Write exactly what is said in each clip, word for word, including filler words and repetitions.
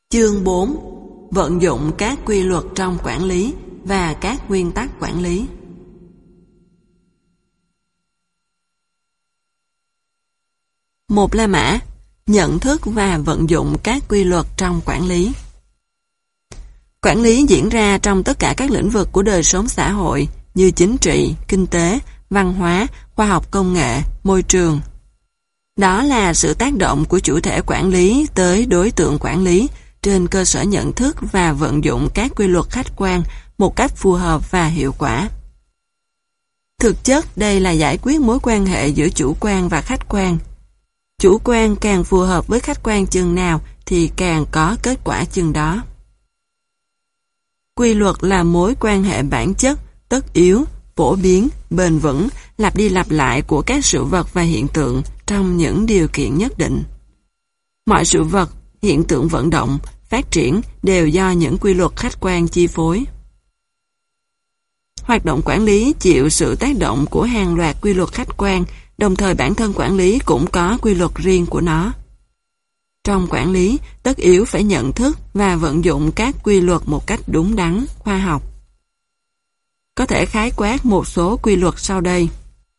Chương bốn. Vận dụng các quy luật trong quản lý và các nguyên tắc quản lý. Một La Mã, nhận thức và vận dụng các quy luật trong quản lý. Quản lý diễn ra trong tất cả các lĩnh vực của đời sống xã hội như chính trị, kinh tế, văn hóa, khoa học công nghệ, môi trường. Đó là sự tác động của chủ thể quản lý tới đối tượng quản lý trên cơ sở nhận thức và vận dụng các quy luật khách quan một cách phù hợp và hiệu quả. Thực chất, đây là giải quyết mối quan hệ giữa chủ quan và khách quan. Chủ quan càng phù hợp với khách quan chừng nào thì càng có kết quả chừng đó. Quy luật là mối quan hệ bản chất, tất yếu, phổ biến, bền vững, lặp đi lặp lại của các sự vật và hiện tượng trong những điều kiện nhất định. Mọi sự vật, hiện tượng vận động, phát triển đều do những quy luật khách quan chi phối. Hoạt động quản lý chịu sự tác động của hàng loạt quy luật khách quan, đồng thời bản thân quản lý cũng có quy luật riêng của nó. Trong quản lý, tất yếu phải nhận thức và vận dụng các quy luật một cách đúng đắn, khoa học. Có thể khái quát một số quy luật sau đây.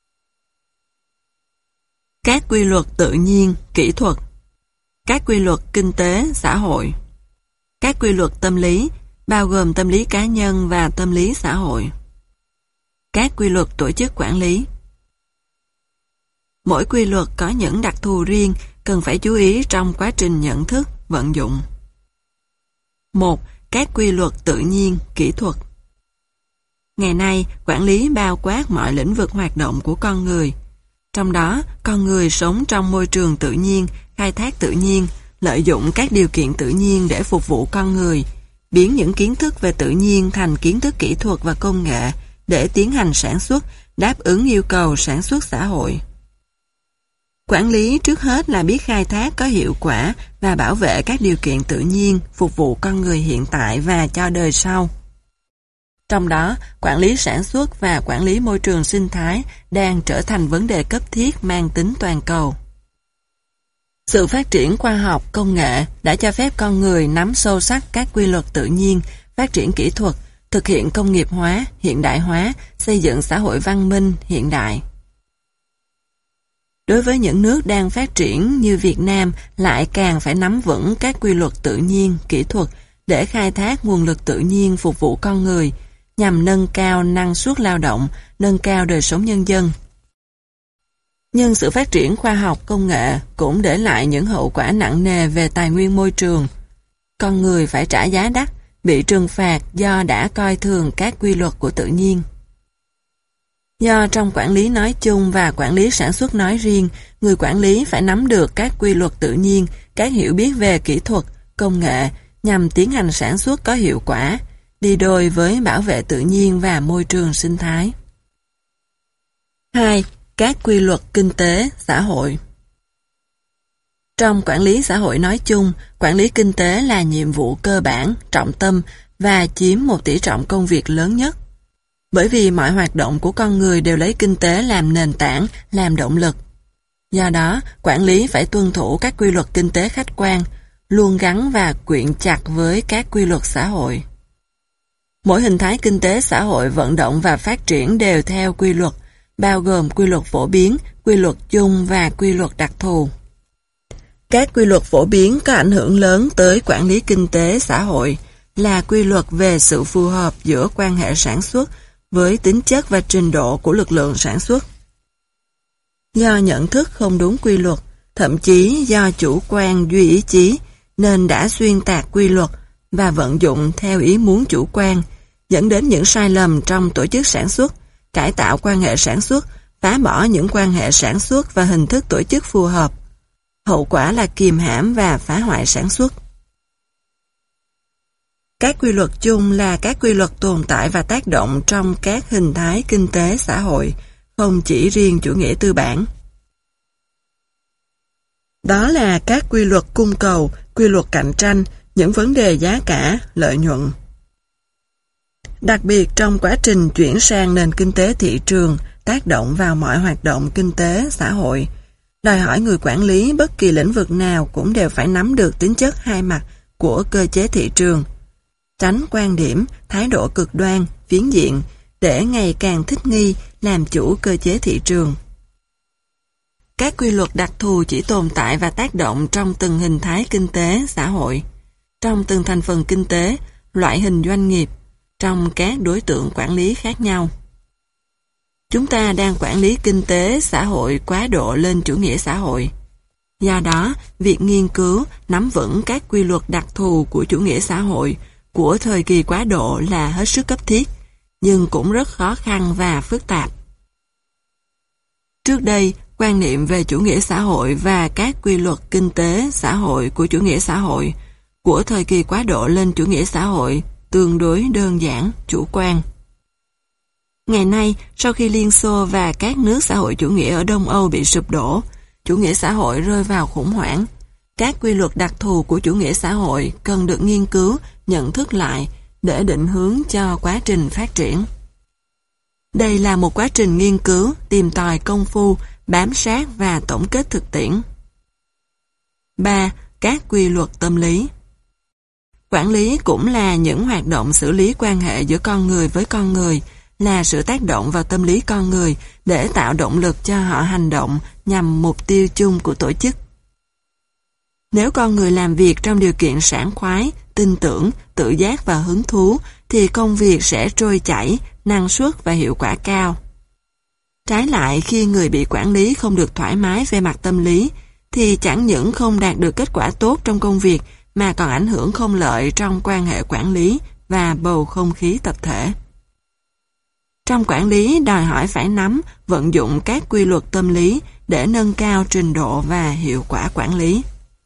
Các quy luật tự nhiên, kỹ thuật. Các quy luật kinh tế, xã hội. Các quy luật tâm lý, bao gồm tâm lý cá nhân và tâm lý xã hội. Các quy luật tổ chức quản lý. Mỗi quy luật có những đặc thù riêng cần phải chú ý trong quá trình nhận thức, vận dụng. một. Các quy luật tự nhiên, kỹ thuật. Ngày nay, quản lý bao quát mọi lĩnh vực hoạt động của con người. Trong đó, con người sống trong môi trường tự nhiên, khai thác tự nhiên, lợi dụng các điều kiện tự nhiên để phục vụ con người, biến những kiến thức về tự nhiên thành kiến thức kỹ thuật và công nghệ để tiến hành sản xuất, đáp ứng yêu cầu sản xuất xã hội. Quản lý trước hết là biết khai thác có hiệu quả và bảo vệ các điều kiện tự nhiên phục vụ con người hiện tại và cho đời sau. Trong đó, quản lý sản xuất và quản lý môi trường sinh thái đang trở thành vấn đề cấp thiết mang tính toàn cầu. Sự phát triển khoa học, công nghệ đã cho phép con người nắm sâu sắc các quy luật tự nhiên, phát triển kỹ thuật, thực hiện công nghiệp hóa, hiện đại hóa, xây dựng xã hội văn minh, hiện đại. Đối với những nước đang phát triển như Việt Nam lại càng phải nắm vững các quy luật tự nhiên, kỹ thuật để khai thác nguồn lực tự nhiên phục vụ con người, nhằm nâng cao năng suất lao động, nâng cao đời sống nhân dân. Nhưng sự phát triển khoa học công nghệ cũng để lại những hậu quả nặng nề về tài nguyên môi trường. Con người phải trả giá đắt, bị trừng phạt do đã coi thường các quy luật của tự nhiên. Do trong quản lý nói chung và quản lý sản xuất nói riêng, người quản lý phải nắm được các quy luật tự nhiên, các hiểu biết về kỹ thuật, công nghệ nhằm tiến hành sản xuất có hiệu quả, đi đôi với bảo vệ tự nhiên và môi trường sinh thái. hai. Các quy luật kinh tế, xã hội. Trong quản lý xã hội nói chung, quản lý kinh tế là nhiệm vụ cơ bản, trọng tâm và chiếm một tỷ trọng công việc lớn nhất. Bởi vì mọi hoạt động của con người đều lấy kinh tế làm nền tảng, làm động lực. Do đó, quản lý phải tuân thủ các quy luật kinh tế khách quan, luôn gắn và quyện chặt với các quy luật xã hội. Mỗi hình thái kinh tế xã hội vận động và phát triển đều theo quy luật, bao gồm quy luật phổ biến, quy luật chung và quy luật đặc thù. Các quy luật phổ biến có ảnh hưởng lớn tới quản lý kinh tế xã hội là quy luật về sự phù hợp giữa quan hệ sản xuất với tính chất và trình độ của lực lượng sản xuất. Do nhận thức không đúng quy luật, thậm chí do chủ quan duy ý chí, nên đã xuyên tạc quy luật và vận dụng theo ý muốn chủ quan, dẫn đến những sai lầm trong tổ chức sản xuất, cải tạo quan hệ sản xuất, phá bỏ những quan hệ sản xuất và hình thức tổ chức phù hợp. Hậu quả là kìm hãm và phá hoại sản xuất. Các quy luật chung là các quy luật tồn tại và tác động trong các hình thái kinh tế xã hội, không chỉ riêng chủ nghĩa tư bản. Đó là các quy luật cung cầu, quy luật cạnh tranh, những vấn đề giá cả, lợi nhuận. Đặc biệt trong quá trình chuyển sang nền kinh tế thị trường, tác động vào mọi hoạt động kinh tế, xã hội, đòi hỏi người quản lý bất kỳ lĩnh vực nào cũng đều phải nắm được tính chất hai mặt của cơ chế thị trường, tránh quan điểm, thái độ cực đoan, phiến diện, để ngày càng thích nghi làm chủ cơ chế thị trường. Các quy luật đặc thù chỉ tồn tại và tác động trong từng hình thái kinh tế, xã hội, trong từng thành phần kinh tế, loại hình doanh nghiệp, trong các đối tượng quản lý khác nhau. Chúng ta đang quản lý kinh tế, xã hội quá độ lên chủ nghĩa xã hội. Do đó, việc nghiên cứu, nắm vững các quy luật đặc thù của chủ nghĩa xã hội của thời kỳ quá độ là hết sức cấp thiết, nhưng cũng rất khó khăn và phức tạp. Trước đây, quan niệm về chủ nghĩa xã hội và các quy luật kinh tế, xã hội của chủ nghĩa xã hội của thời kỳ quá độ lên chủ nghĩa xã hội tương đối đơn giản, chủ quan. Ngày nay, sau khi Liên Xô và các nước xã hội chủ nghĩa ở Đông Âu bị sụp đổ, chủ nghĩa xã hội rơi vào khủng hoảng. Các quy luật đặc thù của chủ nghĩa xã hội cần được nghiên cứu, nhận thức lại để định hướng cho quá trình phát triển. Đây là một quá trình nghiên cứu, tìm tòi công phu, bám sát và tổng kết thực tiễn. ba. Các quy luật tâm lý. Quản lý cũng là những hoạt động xử lý quan hệ giữa con người với con người, là sự tác động vào tâm lý con người để tạo động lực cho họ hành động nhằm mục tiêu chung của tổ chức. Nếu con người làm việc trong điều kiện sảng khoái, tin tưởng, tự giác và hứng thú, thì công việc sẽ trôi chảy, năng suất và hiệu quả cao. Trái lại, khi người bị quản lý không được thoải mái về mặt tâm lý, thì chẳng những không đạt được kết quả tốt trong công việc, mà còn ảnh hưởng không lợi trong quan hệ quản lý và bầu không khí tập thể. Trong quản lý đòi hỏi phải nắm, vận dụng các quy luật tâm lý để nâng cao trình độ và hiệu quả quản lý.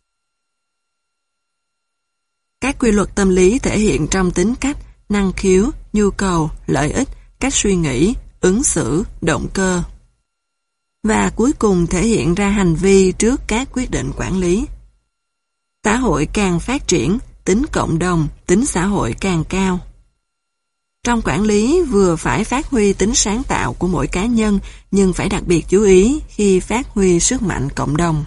Các quy luật tâm lý thể hiện trong tính cách, năng khiếu, nhu cầu, lợi ích, cách suy nghĩ, ứng xử, động cơ. Và cuối cùng thể hiện ra hành vi trước các quyết định quản lý. Xã hội càng phát triển, tính cộng đồng, tính xã hội càng cao. Trong quản lý vừa phải phát huy tính sáng tạo của mỗi cá nhân, nhưng phải đặc biệt chú ý khi phát huy sức mạnh cộng đồng.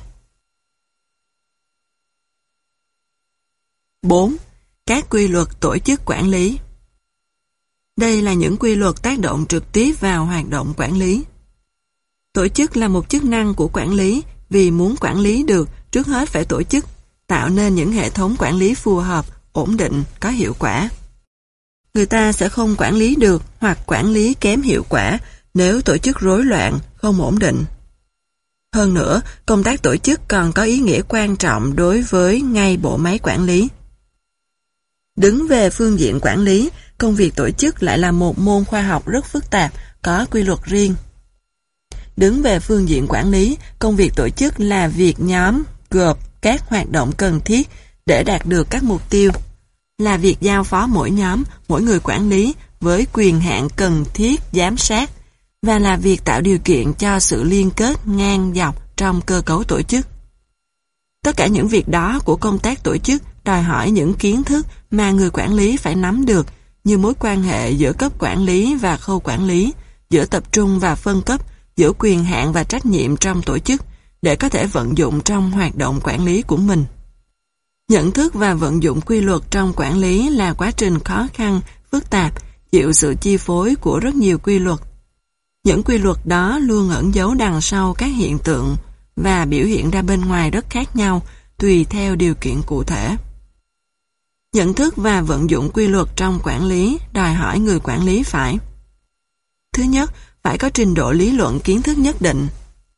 bốn. Các quy luật tổ chức quản lý. Đây là những quy luật tác động trực tiếp vào hoạt động quản lý. Tổ chức là một chức năng của quản lý, vì muốn quản lý được, trước hết phải tổ chức, tạo nên những hệ thống quản lý phù hợp, ổn định, có hiệu quả. Người ta sẽ không quản lý được hoặc quản lý kém hiệu quả nếu tổ chức rối loạn, không ổn định. Hơn nữa, công tác tổ chức còn có ý nghĩa quan trọng đối với ngay bộ máy quản lý. Đứng về phương diện quản lý, công việc tổ chức lại là một môn khoa học rất phức tạp, có quy luật riêng. Đứng về phương diện quản lý, công việc tổ chức là việc nhóm, gộp các hoạt động cần thiết để đạt được các mục tiêu, là việc giao phó mỗi nhóm, mỗi người quản lý với quyền hạn cần thiết giám sát, và là việc tạo điều kiện cho sự liên kết ngang dọc trong cơ cấu tổ chức. Tất cả những việc đó của công tác tổ chức đòi hỏi những kiến thức mà người quản lý phải nắm được, như mối quan hệ giữa cấp quản lý và khâu quản lý, giữa tập trung và phân cấp, giữa quyền hạn và trách nhiệm trong tổ chức, để có thể vận dụng trong hoạt động quản lý của mình. Nhận thức và vận dụng quy luật trong quản lý là quá trình khó khăn, phức tạp, chịu sự chi phối của rất nhiều quy luật. Những quy luật đó luôn ẩn giấu đằng sau các hiện tượng và biểu hiện ra bên ngoài rất khác nhau, tùy theo điều kiện cụ thể. Nhận thức và vận dụng quy luật trong quản lý đòi hỏi người quản lý phải: thứ nhất, phải có trình độ lý luận kiến thức nhất định,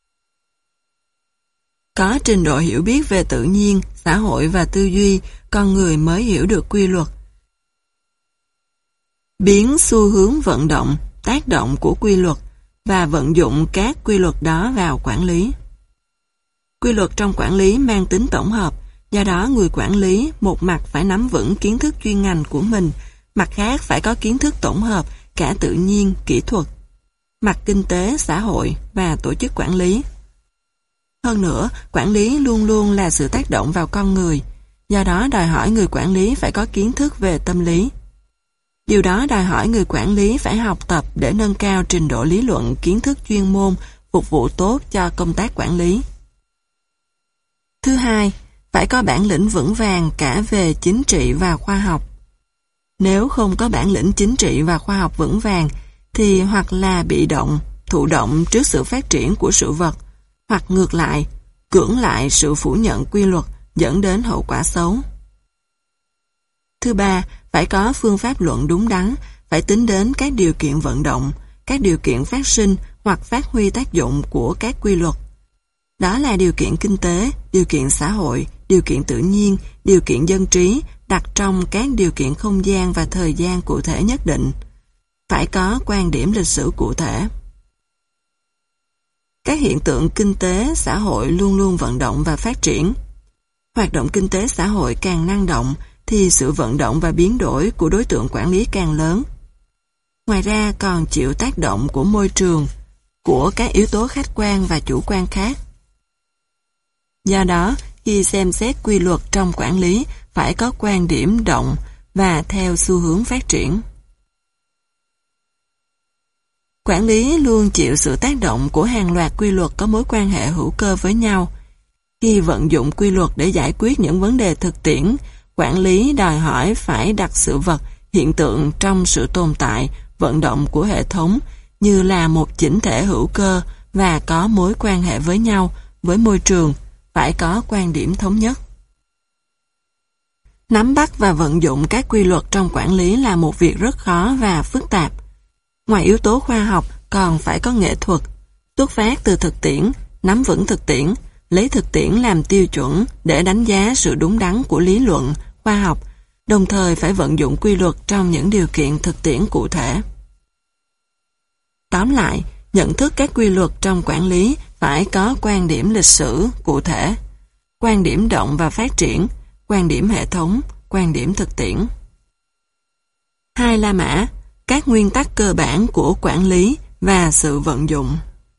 có trình độ hiểu biết về tự nhiên, xã hội và tư duy, con người mới hiểu được quy luật. Biến xu hướng vận động, tác động của quy luật và vận dụng các quy luật đó vào quản lý. Quy luật trong quản lý mang tính tổng hợp, do đó người quản lý một mặt phải nắm vững kiến thức chuyên ngành của mình, mặt khác phải có kiến thức tổng hợp cả tự nhiên, kỹ thuật, mặt kinh tế, xã hội và tổ chức quản lý. Hơn nữa, quản lý luôn luôn là sự tác động vào con người, do đó đòi hỏi người quản lý phải có kiến thức về tâm lý. Điều đó đòi hỏi người quản lý phải học tập để nâng cao trình độ lý luận, kiến thức chuyên môn, phục vụ tốt cho công tác quản lý. Thứ hai, phải có bản lĩnh vững vàng cả về chính trị và khoa học. Nếu không có bản lĩnh chính trị và khoa học vững vàng, thì hoặc là bị động, thụ động trước sự phát triển của sự vật, hoặc ngược lại, cưỡng lại sự phủ nhận quy luật dẫn đến hậu quả xấu. Thứ ba, phải có phương pháp luận đúng đắn, phải tính đến các điều kiện vận động, các điều kiện phát sinh hoặc phát huy tác dụng của các quy luật. Đó là điều kiện kinh tế, điều kiện xã hội, điều kiện tự nhiên, điều kiện dân trí, đặt trong các điều kiện không gian và thời gian cụ thể nhất định. Phải có quan điểm lịch sử cụ thể. Các hiện tượng kinh tế, xã hội luôn luôn vận động và phát triển. Hoạt động kinh tế xã hội càng năng động, thì sự vận động và biến đổi của đối tượng quản lý càng lớn. Ngoài ra còn chịu tác động của môi trường, của các yếu tố khách quan và chủ quan khác. Do đó, khi xem xét quy luật trong quản lý, phải có quan điểm động và theo xu hướng phát triển. Quản lý luôn chịu sự tác động của hàng loạt quy luật có mối quan hệ hữu cơ với nhau. Khi vận dụng quy luật để giải quyết những vấn đề thực tiễn, quản lý đòi hỏi phải đặt sự vật, hiện tượng trong sự tồn tại, vận động của hệ thống như là một chỉnh thể hữu cơ và có mối quan hệ với nhau, với môi trường, phải có quan điểm thống nhất. Nắm bắt và vận dụng các quy luật trong quản lý là một việc rất khó và phức tạp. Ngoài yếu tố khoa học còn phải có nghệ thuật, xuất phát từ thực tiễn, nắm vững thực tiễn, lấy thực tiễn làm tiêu chuẩn để đánh giá sự đúng đắn của lý luận, khoa học, đồng thời phải vận dụng quy luật trong những điều kiện thực tiễn cụ thể. Tóm lại, nhận thức các quy luật trong quản lý phải có quan điểm lịch sử cụ thể, quan điểm động và phát triển, quan điểm hệ thống, quan điểm thực tiễn. Hai La Mã, các nguyên tắc cơ bản của quản lý và sự vận dụng.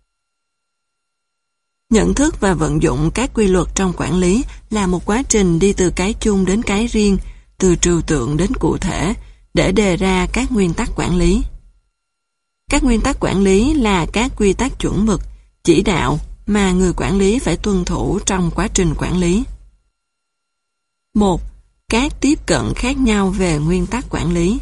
Nhận thức và vận dụng các quy luật trong quản lý là một quá trình đi từ cái chung đến cái riêng, từ trừu tượng đến cụ thể, để đề ra các nguyên tắc quản lý. Các nguyên tắc quản lý là các quy tắc chuẩn mực, chỉ đạo mà người quản lý phải tuân thủ trong quá trình quản lý. một. Các tiếp cận khác nhau về nguyên tắc quản lý.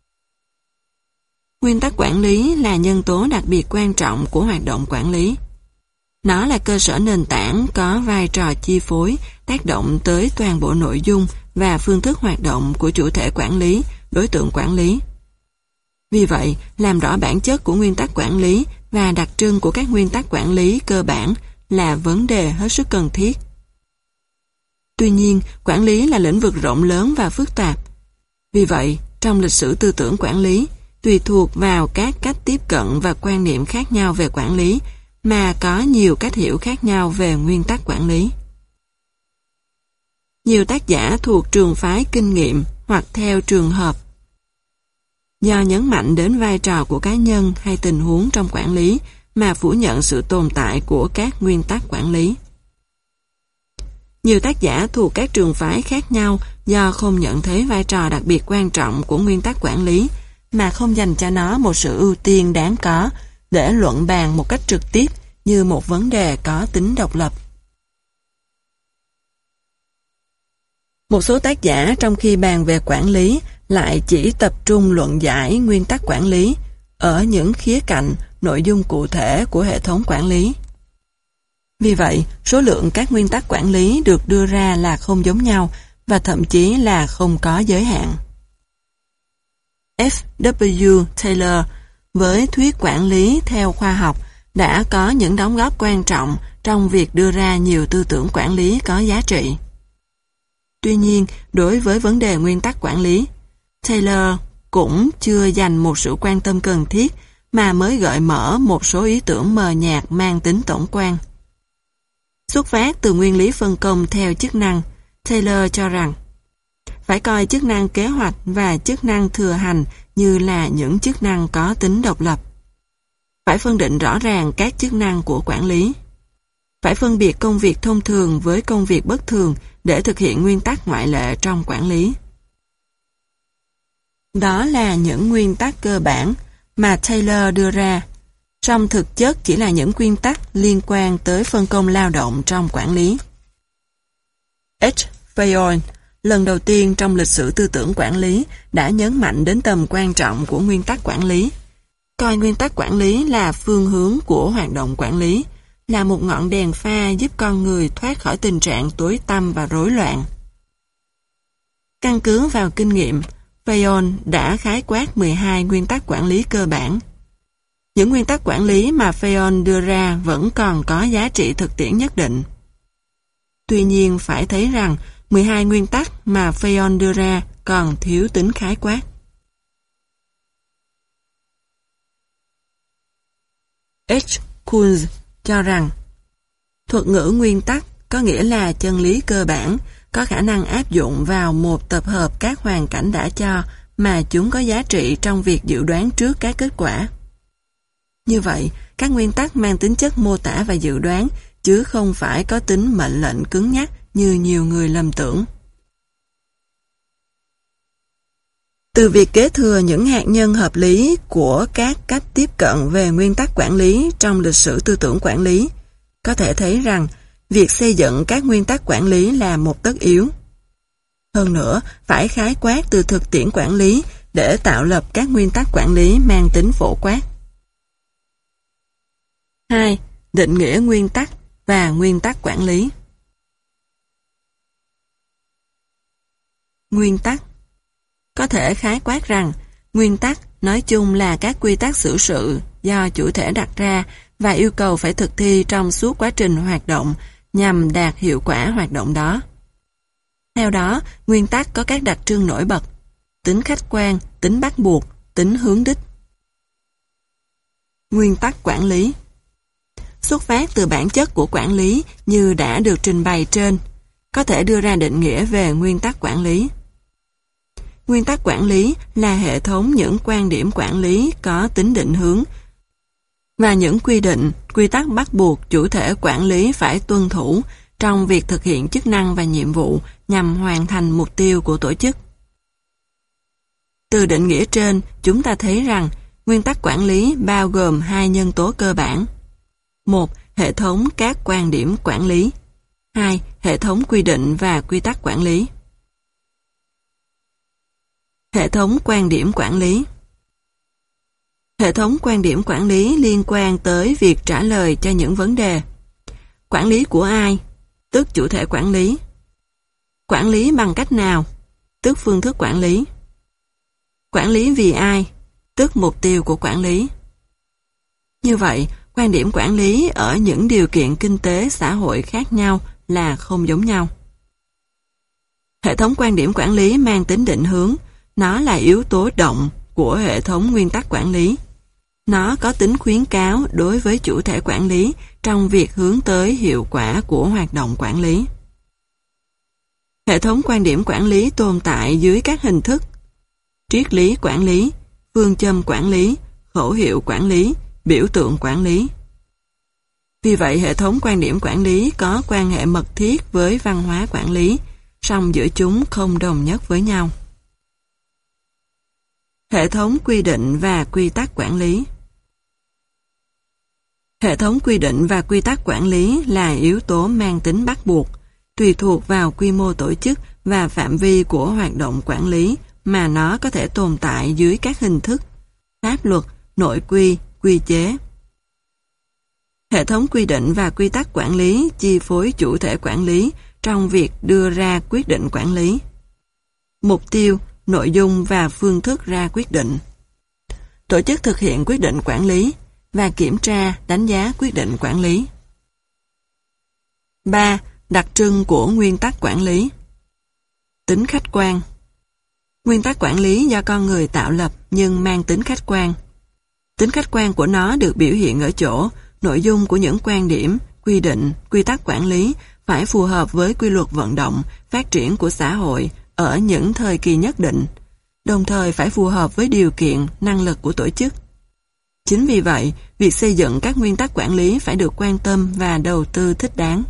Nguyên tắc quản lý là nhân tố đặc biệt quan trọng của hoạt động quản lý. Nó là cơ sở nền tảng có vai trò chi phối, tác động tới toàn bộ nội dung và phương thức hoạt động của chủ thể quản lý, đối tượng quản lý. Vì vậy, làm rõ bản chất của nguyên tắc quản lý và đặc trưng của các nguyên tắc quản lý cơ bản là vấn đề hết sức cần thiết. Tuy nhiên, quản lý là lĩnh vực rộng lớn và phức tạp. Vì vậy, trong lịch sử tư tưởng quản lý, tùy thuộc vào các cách tiếp cận và quan niệm khác nhau về quản lý, mà có nhiều cách hiểu khác nhau về nguyên tắc quản lý. Nhiều tác giả thuộc trường phái kinh nghiệm hoặc theo trường hợp, do nhấn mạnh đến vai trò của cá nhân hay tình huống trong quản lý mà phủ nhận sự tồn tại của các nguyên tắc quản lý. Nhiều tác giả thuộc các trường phái khác nhau do không nhận thấy vai trò đặc biệt quan trọng của nguyên tắc quản lý mà không dành cho nó một sự ưu tiên đáng có để luận bàn một cách trực tiếp như một vấn đề có tính độc lập. Một số tác giả trong khi bàn về quản lý lại chỉ tập trung luận giải nguyên tắc quản lý ở những khía cạnh, nội dung cụ thể của hệ thống quản lý. Vì vậy, số lượng các nguyên tắc quản lý được đưa ra là không giống nhau và thậm chí là không có giới hạn. F W Taylor với thuyết quản lý theo khoa học đã có những đóng góp quan trọng trong việc đưa ra nhiều tư tưởng quản lý có giá trị. Tuy nhiên, đối với vấn đề nguyên tắc quản lý, Taylor cũng chưa dành một sự quan tâm cần thiết mà mới gợi mở một số ý tưởng mờ nhạt mang tính tổng quan. Xuất phát từ nguyên lý phân công theo chức năng, Taylor cho rằng phải coi chức năng kế hoạch và chức năng thừa hành như là những chức năng có tính độc lập. Phải phân định rõ ràng các chức năng của quản lý. Phải phân biệt công việc thông thường với công việc bất thường để thực hiện nguyên tắc ngoại lệ trong quản lý. Đó là những nguyên tắc cơ bản mà Taylor đưa ra, song thực chất chỉ là những nguyên tắc liên quan tới phân công lao động trong quản lý. H. Fayon, lần đầu tiên trong lịch sử tư tưởng quản lý đã nhấn mạnh đến tầm quan trọng của nguyên tắc quản lý. Coi nguyên tắc quản lý là phương hướng của hoạt động quản lý, là một ngọn đèn pha giúp con người thoát khỏi tình trạng tối tăm và rối loạn. Căn cứ vào kinh nghiệm, Fayon đã khái quát mười hai nguyên tắc quản lý cơ bản. Những nguyên tắc quản lý mà Fayon đưa ra vẫn còn có giá trị thực tiễn nhất định. Tuy nhiên phải thấy rằng mười hai nguyên tắc mà Fayon đưa ra còn thiếu tính khái quát. H. Kunz cho rằng thuật ngữ nguyên tắc có nghĩa là chân lý cơ bản, có khả năng áp dụng vào một tập hợp các hoàn cảnh đã cho mà chúng có giá trị trong việc dự đoán trước các kết quả. Như vậy, các nguyên tắc mang tính chất mô tả và dự đoán, chứ không phải có tính mệnh lệnh cứng nhắc như nhiều người lầm tưởng. Từ việc kế thừa những hạt nhân hợp lý của các cách tiếp cận về nguyên tắc quản lý trong lịch sử tư tưởng quản lý, có thể thấy rằng việc xây dựng các nguyên tắc quản lý là một tất yếu. Hơn nữa, phải khái quát từ thực tiễn quản lý để tạo lập các nguyên tắc quản lý mang tính phổ quát. hai. Định nghĩa nguyên tắc và nguyên tắc quản lý. Nguyên tắc. Có thể khái quát rằng, nguyên tắc nói chung là các quy tắc xử sự do chủ thể đặt ra và yêu cầu phải thực thi trong suốt quá trình hoạt động nhằm đạt hiệu quả hoạt động đó. Theo đó, nguyên tắc có các đặc trưng nổi bật: tính khách quan, tính bắt buộc, tính hướng đích. Nguyên tắc quản lý. Xuất phát từ bản chất của quản lý như đã được trình bày trên, có thể đưa ra định nghĩa về nguyên tắc quản lý. Nguyên tắc quản lý là hệ thống những quan điểm quản lý có tính định hướng và những quy định, quy tắc bắt buộc chủ thể quản lý phải tuân thủ trong việc thực hiện chức năng và nhiệm vụ nhằm hoàn thành mục tiêu của tổ chức. Từ định nghĩa trên, chúng ta thấy rằng nguyên tắc quản lý bao gồm hai nhân tố cơ bản. Một. Hệ thống các quan điểm quản lý. Hai. Hệ thống quy định và quy tắc quản lý. Hệ thống quan điểm quản lý. Hệ thống quan điểm quản lý liên quan tới việc trả lời cho những vấn đề: quản lý của ai, tức chủ thể quản lý; quản lý bằng cách nào, tức phương thức quản lý; quản lý vì ai, tức mục tiêu của quản lý. Như vậy, quan điểm quản lý ở những điều kiện kinh tế xã hội khác nhau là không giống nhau. Hệ thống quan điểm quản lý mang tính định hướng, nó là yếu tố động của hệ thống nguyên tắc quản lý. Nó có tính khuyến cáo đối với chủ thể quản lý trong việc hướng tới hiệu quả của hoạt động quản lý. Hệ thống quan điểm quản lý tồn tại dưới các hình thức: triết lý quản lý, phương châm quản lý, khẩu hiệu quản lý, biểu tượng quản lý. Vì vậy, hệ thống quan điểm quản lý có quan hệ mật thiết với văn hóa quản lý, song giữa chúng không đồng nhất với nhau. Hệ thống quy định và quy tắc quản lý. Hệ thống quy định và quy tắc quản lý là yếu tố mang tính bắt buộc, tùy thuộc vào quy mô tổ chức và phạm vi của hoạt động quản lý mà nó có thể tồn tại dưới các hình thức: pháp luật, nội quy, quy chế. Hệ thống quy định và quy tắc quản lý chi phối chủ thể quản lý trong việc đưa ra quyết định quản lý. Mục tiêu, nội dung và phương thức ra quyết định. Tổ chức thực hiện quyết định quản lý và kiểm tra, đánh giá quyết định quản lý. ba. Đặc trưng của nguyên tắc quản lý. Tính khách quan. Nguyên tắc quản lý do con người tạo lập nhưng mang tính khách quan. Tính khách quan của nó được biểu hiện ở chỗ nội dung của những quan điểm, quy định, quy tắc quản lý phải phù hợp với quy luật vận động, phát triển của xã hội ở những thời kỳ nhất định, đồng thời phải phù hợp với điều kiện, năng lực của tổ chức. Chính vì vậy, việc xây dựng các nguyên tắc quản lý phải được quan tâm và đầu tư thích đáng.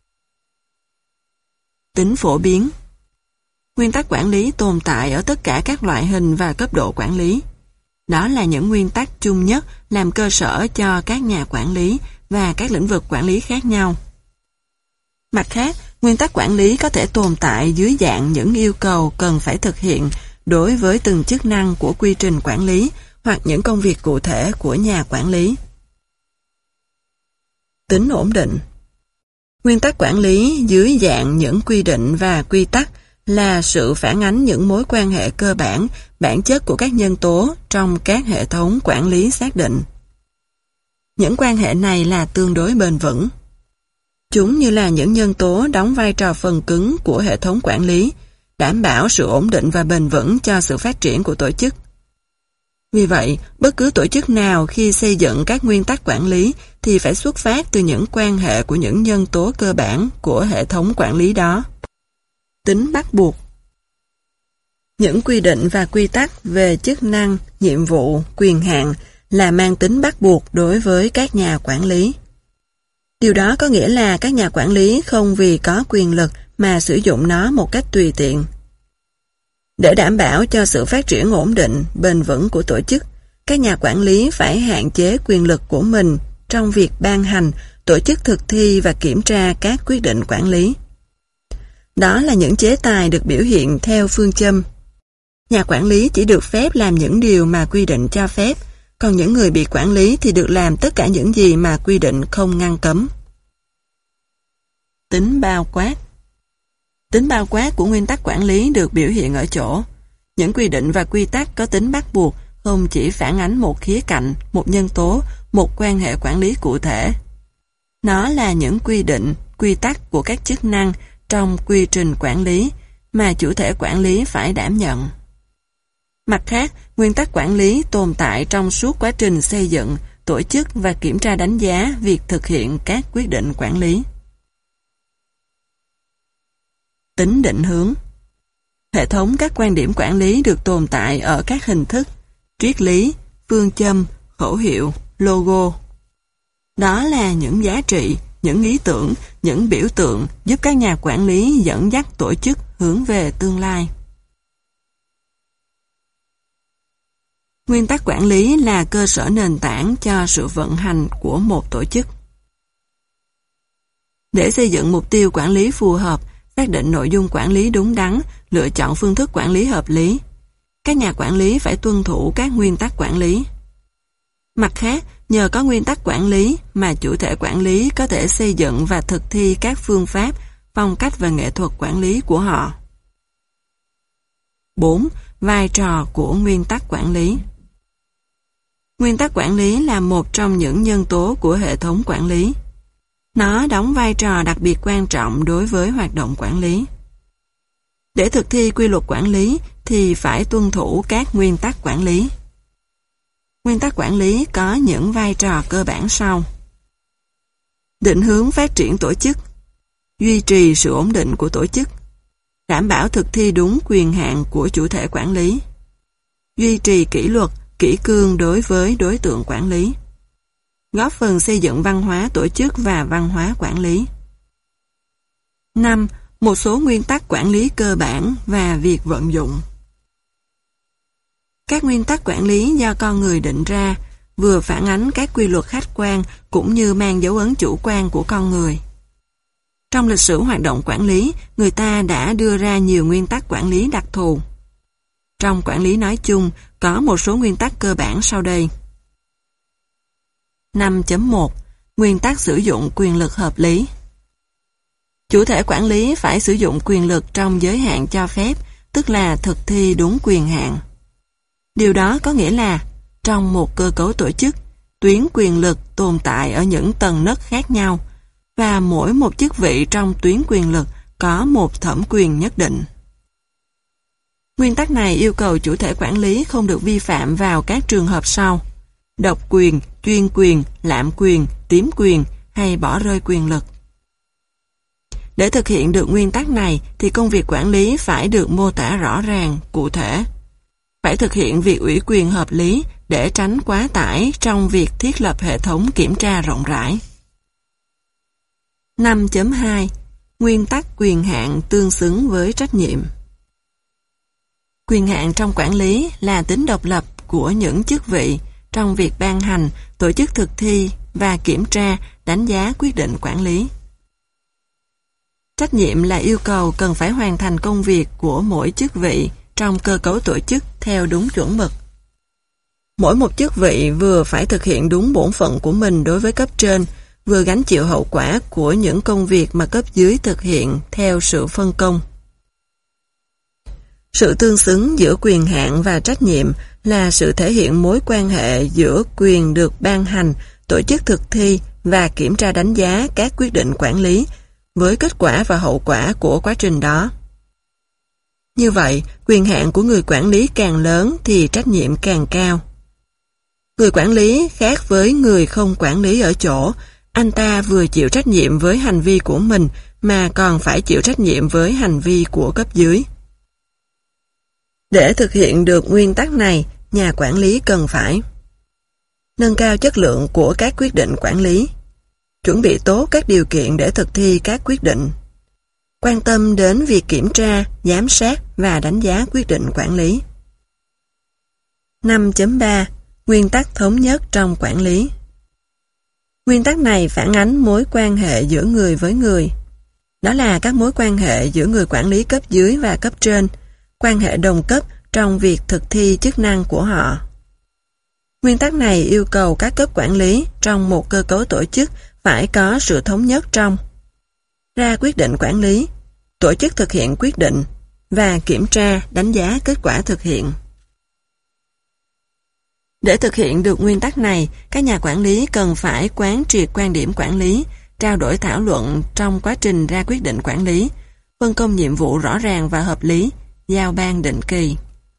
Tính phổ biến. Nguyên tắc quản lý tồn tại ở tất cả các loại hình và cấp độ quản lý. Đó là những nguyên tắc chung nhất làm cơ sở cho các nhà quản lý và các lĩnh vực quản lý khác nhau. Mặt khác, Nguyên tắc quản lý có thể tồn tại dưới dạng những yêu cầu cần phải thực hiện đối với từng chức năng của quy trình quản lý hoặc những công việc cụ thể của nhà quản lý. Tính ổn định. Nguyên tắc quản lý dưới dạng những quy định và quy tắc là sự phản ánh những mối quan hệ cơ bản, bản chất của các nhân tố trong các hệ thống quản lý xác định. Những quan hệ này là tương đối bền vững. Chúng như là những nhân tố đóng vai trò phần cứng của hệ thống quản lý, đảm bảo sự ổn định và bền vững cho sự phát triển của tổ chức. Vì vậy, bất cứ tổ chức nào khi xây dựng các nguyên tắc quản lý thì phải xuất phát từ những quan hệ của những nhân tố cơ bản của hệ thống quản lý đó. Tính bắt buộc. Những quy định và quy tắc về chức năng, nhiệm vụ, quyền hạn là mang tính bắt buộc đối với các nhà quản lý. Điều đó có nghĩa là các nhà quản lý không vì có quyền lực mà sử dụng nó một cách tùy tiện. Để đảm bảo cho sự phát triển ổn định, bền vững của tổ chức, các nhà quản lý phải hạn chế quyền lực của mình trong việc ban hành, tổ chức thực thi và kiểm tra các quyết định quản lý. Đó là những chế tài được biểu hiện theo phương châm. Nhà quản lý chỉ được phép làm những điều mà quy định cho phép, còn những người bị quản lý thì được làm tất cả những gì mà quy định không ngăn cấm. Tính bao quát. Tính bao quát của nguyên tắc quản lý được biểu hiện ở chỗ. Những quy định và quy tắc có tính bắt buộc không chỉ phản ánh một khía cạnh, một nhân tố, một quan hệ quản lý cụ thể. Nó là những quy định, quy tắc của các chức năng trong quy trình quản lý mà chủ thể quản lý phải đảm nhận. Mặt khác, nguyên tắc quản lý tồn tại trong suốt quá trình xây dựng, tổ chức và kiểm tra đánh giá việc thực hiện các quyết định quản lý. Tính định hướng. Hệ thống các quan điểm quản lý được tồn tại ở các hình thức, triết lý, phương châm, khẩu hiệu, logo. Đó là những giá trị, những ý tưởng, những biểu tượng giúp các nhà quản lý dẫn dắt tổ chức hướng về tương lai. Nguyên tắc quản lý là cơ sở nền tảng cho sự vận hành của một tổ chức. Để xây dựng mục tiêu quản lý phù hợp, xác định nội dung quản lý đúng đắn, lựa chọn phương thức quản lý hợp lý, các nhà quản lý phải tuân thủ các nguyên tắc quản lý. Mặt khác, nhờ có nguyên tắc quản lý mà chủ thể quản lý có thể xây dựng và thực thi các phương pháp, phong cách và nghệ thuật quản lý của họ. bốn. Vai trò của nguyên tắc quản lý. Nguyên tắc quản lý là một trong những nhân tố của hệ thống quản lý. Nó đóng vai trò đặc biệt quan trọng đối với hoạt động quản lý. Để thực thi quy luật quản lý thì phải tuân thủ các nguyên tắc quản lý. Nguyên tắc quản lý có những vai trò cơ bản sau. Định hướng phát triển tổ chức, duy trì sự ổn định của tổ chức, đảm bảo thực thi đúng quyền hạn của chủ thể quản lý, duy trì kỷ luật, kỷ cương đối với đối tượng quản lý, góp phần xây dựng văn hóa tổ chức và văn hóa quản lý. năm. Một số nguyên tắc quản lý cơ bản và việc vận dụng. Các nguyên tắc quản lý do con người định ra vừa phản ánh các quy luật khách quan cũng như mang dấu ấn chủ quan của con người. Trong lịch sử hoạt động quản lý, người ta đã đưa ra nhiều nguyên tắc quản lý đặc thù. Trong quản lý nói chung, có một số nguyên tắc cơ bản sau đây. năm chấm một. Nguyên tắc sử dụng quyền lực hợp lý. Chủ thể quản lý phải sử dụng quyền lực trong giới hạn cho phép, tức là thực thi đúng quyền hạn. Điều đó có nghĩa là, trong một cơ cấu tổ chức, tuyến quyền lực tồn tại ở những tầng nấc khác nhau, và mỗi một chức vị trong tuyến quyền lực có một thẩm quyền nhất định. Nguyên tắc này yêu cầu chủ thể quản lý không được vi phạm vào các trường hợp sau: độc quyền, chuyên quyền, lạm quyền, tiếm quyền hay bỏ rơi quyền lực. Để thực hiện được nguyên tắc này thì công việc quản lý phải được mô tả rõ ràng, cụ thể. Phải thực hiện việc ủy quyền hợp lý để tránh quá tải trong việc thiết lập hệ thống kiểm tra rộng rãi. năm chấm hai. Nguyên tắc quyền hạn tương xứng với trách nhiệm. Quyền hạn trong quản lý là tính độc lập của những chức vị trong việc ban hành, tổ chức thực thi và kiểm tra, đánh giá quyết định quản lý. Trách nhiệm là yêu cầu cần phải hoàn thành công việc của mỗi chức vị trong cơ cấu tổ chức theo đúng chuẩn mực. Mỗi một chức vị vừa phải thực hiện đúng bổn phận của mình đối với cấp trên, vừa gánh chịu hậu quả của những công việc mà cấp dưới thực hiện theo sự phân công. Sự tương xứng giữa quyền hạn và trách nhiệm là sự thể hiện mối quan hệ giữa quyền được ban hành, tổ chức thực thi và kiểm tra đánh giá các quyết định quản lý với kết quả và hậu quả của quá trình đó. Như vậy, quyền hạn của người quản lý càng lớn thì trách nhiệm càng cao. Người quản lý khác với người không quản lý ở chỗ, anh ta vừa chịu trách nhiệm với hành vi của mình mà còn phải chịu trách nhiệm với hành vi của cấp dưới. Để thực hiện được nguyên tắc này, nhà quản lý cần phải nâng cao chất lượng của các quyết định quản lý, chuẩn bị tốt các điều kiện để thực thi các quyết định, quan tâm đến việc kiểm tra, giám sát và đánh giá quyết định quản lý. năm chấm ba. Nguyên tắc thống nhất trong quản lý. Nguyên tắc này phản ánh mối quan hệ giữa người với người. Đó là các mối quan hệ giữa người quản lý cấp dưới và cấp trên, quan hệ đồng cấp trong việc thực thi chức năng của họ. Nguyên tắc này yêu cầu các cấp quản lý trong một cơ cấu tổ chức phải có sự thống nhất trong ra quyết định quản lý, tổ chức thực hiện quyết định và kiểm tra đánh giá kết quả thực hiện. Để thực hiện được nguyên tắc này, các nhà quản lý cần phải quán triệt quan điểm quản lý, trao đổi thảo luận trong quá trình ra quyết định quản lý, phân công nhiệm vụ rõ ràng và hợp lý, giao ban định kỳ.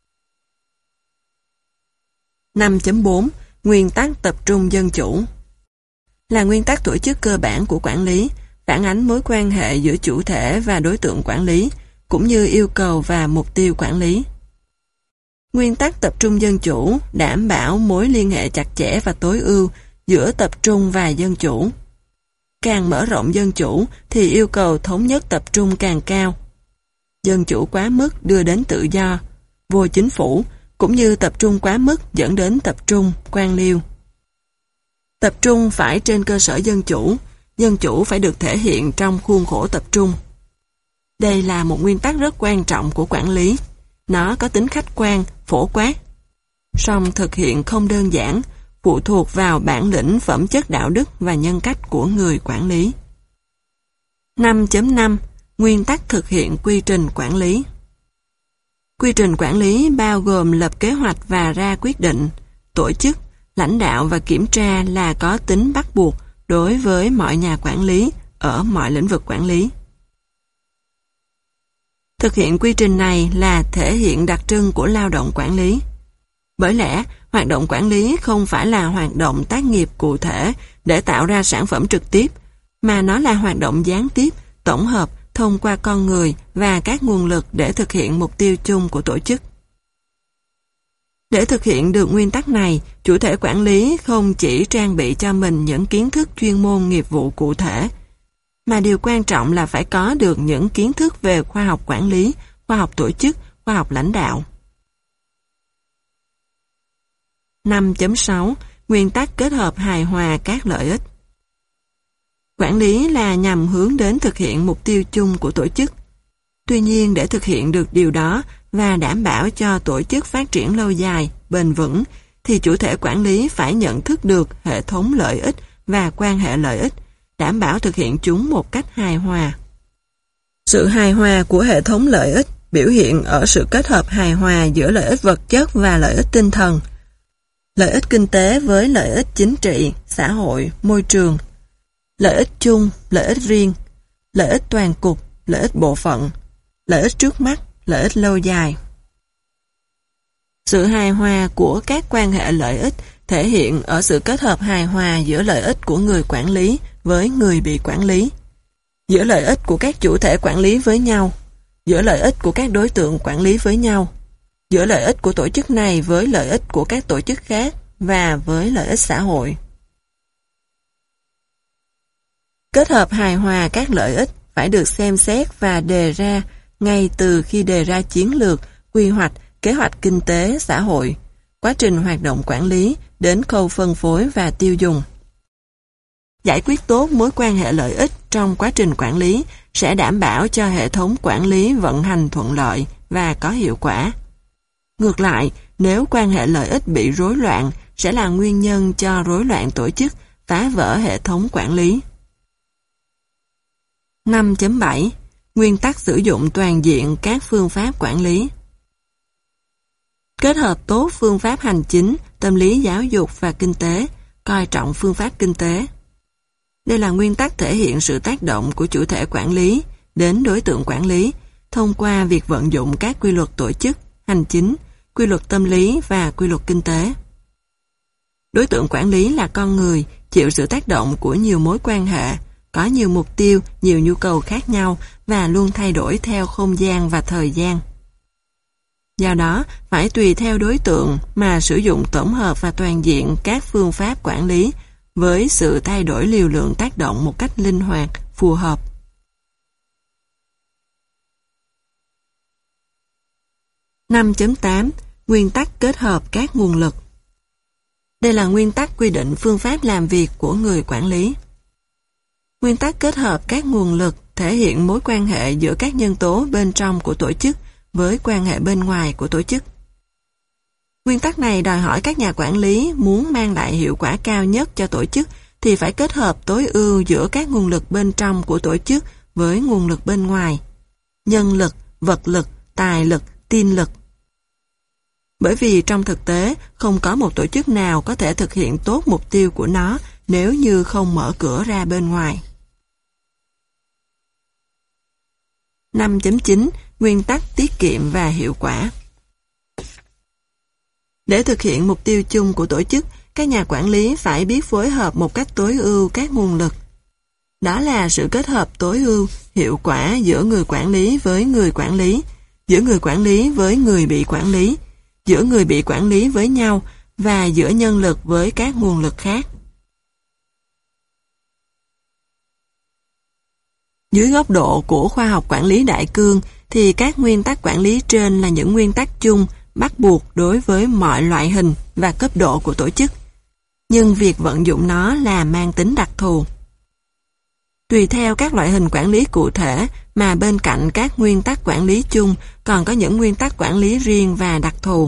năm chấm bốn. Nguyên tắc tập trung dân chủ là nguyên tắc tổ chức cơ bản của quản lý, phản ánh mối quan hệ giữa chủ thể và đối tượng quản lý, cũng như yêu cầu và mục tiêu quản lý. Nguyên tắc tập trung dân chủ đảm bảo mối liên hệ chặt chẽ và tối ưu giữa tập trung và dân chủ. Càng mở rộng dân chủ thì yêu cầu thống nhất tập trung càng cao. Dân chủ quá mức đưa đến tự do, vô chính phủ, cũng như tập trung quá mức dẫn đến tập trung, quan liêu. Tập trung phải trên cơ sở dân chủ, dân chủ phải được thể hiện trong khuôn khổ tập trung. Đây là một nguyên tắc rất quan trọng của quản lý. Nó có tính khách quan, phổ quát. Song thực hiện không đơn giản, phụ thuộc vào bản lĩnh phẩm chất đạo đức và nhân cách của người quản lý. năm chấm năm. Nguyên tắc thực hiện quy trình quản lý. Quy trình quản lý bao gồm lập kế hoạch và ra quyết định, tổ chức, lãnh đạo và kiểm tra là có tính bắt buộc đối với mọi nhà quản lý ở mọi lĩnh vực quản lý. Thực hiện quy trình này là thể hiện đặc trưng của lao động quản lý. Bởi lẽ, hoạt động quản lý không phải là hoạt động tác nghiệp cụ thể để tạo ra sản phẩm trực tiếp, mà nó là hoạt động gián tiếp, tổng hợp thông qua con người và các nguồn lực để thực hiện mục tiêu chung của tổ chức. Để thực hiện được nguyên tắc này, chủ thể quản lý không chỉ trang bị cho mình những kiến thức chuyên môn nghiệp vụ cụ thể, mà điều quan trọng là phải có được những kiến thức về khoa học quản lý, khoa học tổ chức, khoa học lãnh đạo. năm chấm sáu. Nguyên tắc kết hợp hài hòa các lợi ích. Quản lý là nhằm hướng đến thực hiện mục tiêu chung của tổ chức. Tuy nhiên, để thực hiện được điều đó và đảm bảo cho tổ chức phát triển lâu dài, bền vững, thì chủ thể quản lý phải nhận thức được hệ thống lợi ích và quan hệ lợi ích, đảm bảo thực hiện chúng một cách hài hòa. Sự hài hòa của hệ thống lợi ích biểu hiện ở sự kết hợp hài hòa giữa lợi ích vật chất và lợi ích tinh thần, lợi ích kinh tế với lợi ích chính trị, xã hội, môi trường, lợi ích chung, lợi ích riêng, lợi ích toàn cục, lợi ích bộ phận, lợi ích trước mắt, lợi ích lâu dài. Sự hài hòa của các quan hệ lợi ích thể hiện ở sự kết hợp hài hòa giữa lợi ích của người quản lý với người bị quản lý, giữa lợi ích của các chủ thể quản lý với nhau, giữa lợi ích của các đối tượng quản lý với nhau, giữa lợi ích của tổ chức này với lợi ích của các tổ chức khác và với lợi ích xã hội. Kết hợp hài hòa các lợi ích phải được xem xét và đề ra ngay từ khi đề ra chiến lược, quy hoạch, kế hoạch kinh tế, xã hội, quá trình hoạt động quản lý đến khâu phân phối và tiêu dùng. Giải quyết tốt mối quan hệ lợi ích trong quá trình quản lý sẽ đảm bảo cho hệ thống quản lý vận hành thuận lợi và có hiệu quả. Ngược lại, nếu quan hệ lợi ích bị rối loạn sẽ là nguyên nhân cho rối loạn tổ chức, phá vỡ hệ thống quản lý. năm chấm bảy. Nguyên tắc sử dụng toàn diện các phương pháp quản lý. Kết hợp tốt phương pháp hành chính, tâm lý giáo dục và kinh tế, coi trọng phương pháp kinh tế. Đây là nguyên tắc thể hiện sự tác động của chủ thể quản lý đến đối tượng quản lý thông qua việc vận dụng các quy luật tổ chức, hành chính, quy luật tâm lý và quy luật kinh tế. Đối tượng quản lý là con người, chịu sự tác động của nhiều mối quan hệ, có nhiều mục tiêu, nhiều nhu cầu khác nhau và luôn thay đổi theo không gian và thời gian. Do đó, phải tùy theo đối tượng mà sử dụng tổng hợp và toàn diện các phương pháp quản lý với sự thay đổi liều lượng tác động một cách linh hoạt, phù hợp. năm chấm tám. Nguyên tắc kết hợp các nguồn lực. Đây là nguyên tắc quy định phương pháp làm việc của người quản lý. Nguyên tắc kết hợp các nguồn lực thể hiện mối quan hệ giữa các nhân tố bên trong của tổ chức với quan hệ bên ngoài của tổ chức. Nguyên tắc này đòi hỏi các nhà quản lý muốn mang lại hiệu quả cao nhất cho tổ chức thì phải kết hợp tối ưu giữa các nguồn lực bên trong của tổ chức với nguồn lực bên ngoài. Nhân lực, vật lực, tài lực, tin lực. Bởi vì trong thực tế, không có một tổ chức nào có thể thực hiện tốt mục tiêu của nó nếu như không mở cửa ra bên ngoài. năm chấm chín. Nguyên tắc tiết kiệm và hiệu quả. Để thực hiện mục tiêu chung của tổ chức, các nhà quản lý phải biết phối hợp một cách tối ưu các nguồn lực. Đó là sự kết hợp tối ưu, hiệu quả giữa người quản lý với người quản lý, giữa người quản lý với người bị quản lý, giữa người bị quản lý với nhau và giữa nhân lực với các nguồn lực khác. Dưới góc độ của khoa học quản lý đại cương thì các nguyên tắc quản lý trên là những nguyên tắc chung bắt buộc đối với mọi loại hình và cấp độ của tổ chức, nhưng việc vận dụng nó là mang tính đặc thù. Tùy theo các loại hình quản lý cụ thể mà bên cạnh các nguyên tắc quản lý chung còn có những nguyên tắc quản lý riêng và đặc thù.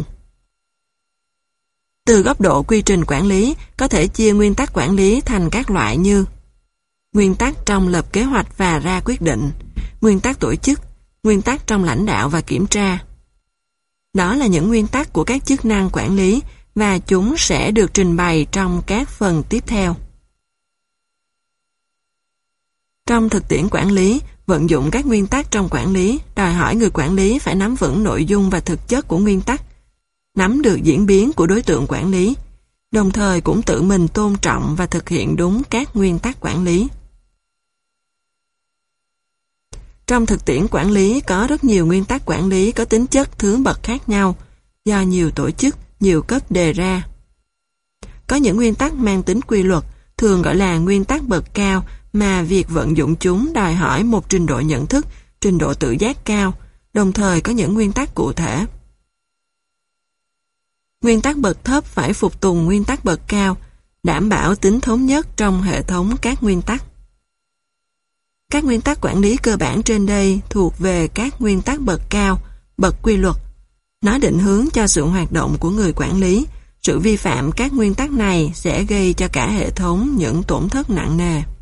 Từ góc độ quy trình quản lý, có thể chia nguyên tắc quản lý thành các loại như nguyên tắc trong lập kế hoạch và ra quyết định, nguyên tắc tổ chức, nguyên tắc trong lãnh đạo và kiểm tra. Đó là những nguyên tắc của các chức năng quản lý và chúng sẽ được trình bày trong các phần tiếp theo. Trong thực tiễn quản lý, vận dụng các nguyên tắc trong quản lý đòi hỏi người quản lý phải nắm vững nội dung và thực chất của nguyên tắc, nắm được diễn biến của đối tượng quản lý, đồng thời cũng tự mình tôn trọng và thực hiện đúng các nguyên tắc quản lý. Trong thực tiễn quản lý có rất nhiều nguyên tắc quản lý có tính chất thứ bậc khác nhau, do nhiều tổ chức, nhiều cấp đề ra. Có những nguyên tắc mang tính quy luật, thường gọi là nguyên tắc bậc cao, mà việc vận dụng chúng đòi hỏi một trình độ nhận thức, trình độ tự giác cao, đồng thời có những nguyên tắc cụ thể. Nguyên tắc bậc thấp phải phục tùng nguyên tắc bậc cao, đảm bảo tính thống nhất trong hệ thống các nguyên tắc. Các nguyên tắc quản lý cơ bản trên đây thuộc về các nguyên tắc bậc cao, bậc quy luật. Nó định hướng cho sự hoạt động của người quản lý. Sự vi phạm các nguyên tắc này sẽ gây cho cả hệ thống những tổn thất nặng nề.